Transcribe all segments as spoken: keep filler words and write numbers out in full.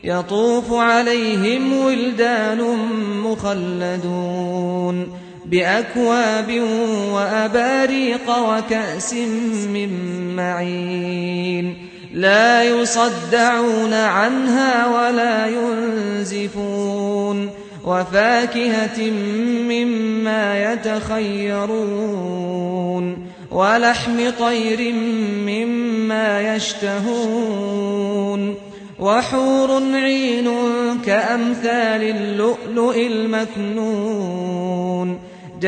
يطوف عليهم ولدان مخلدون بأكواب وأباريق وكأس من معين لا يصدعون عنها ولا ينزفون وفاكهة مما يتخيرون ولحم طير مما يشتهون وحور عين كأمثال اللؤلؤ المكنون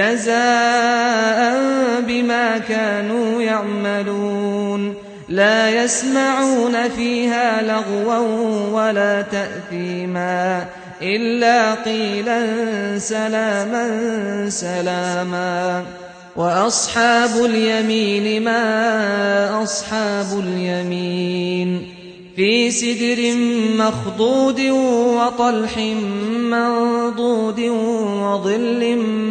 جزاء بما كانوا يعملون لا يسمعون فيها لغوا ولا تأثيما إلا قيلا سلاما سلاما وأصحاب اليمين ما أصحاب اليمين في سدر مخضود وطلح منضود وظل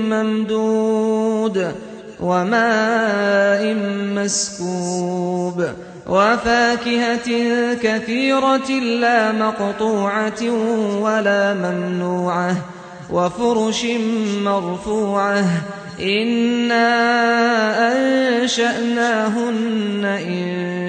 ممدود وماء مسكوب وفاكهة كثيرة لا مقطوعة ولا ممنوعة وفرش مرفوعة إنا أنشأناهن إن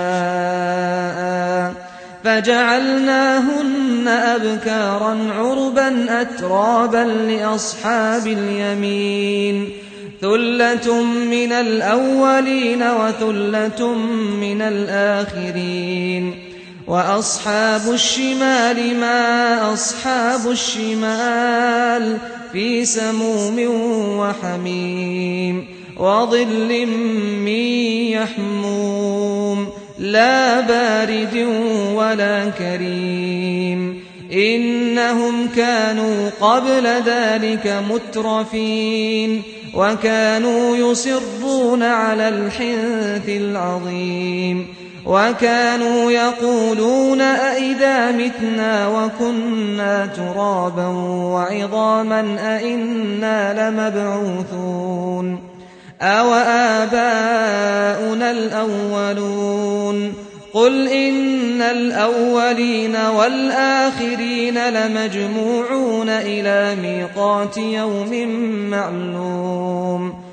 شاء فجعلناهن أبكارا عربا أترابا لأصحاب اليمين ثلة من الأولين وثلة من الآخرين وأصحاب الشمال ما أصحاب الشمال في سموم وحميم وظل من يحموم لا بارد ولا كريم إنهم كانوا قبل ذلك مترفين وكانوا يصرون على الحنث العظيم وكانوا يقولون أئذا متنا وكنا ترابا وعظاما أئنا لمبعوثون أو آباؤنا الأولون قل إن الأولين والآخرين لمجموعون إلى ميقات يوم معلوم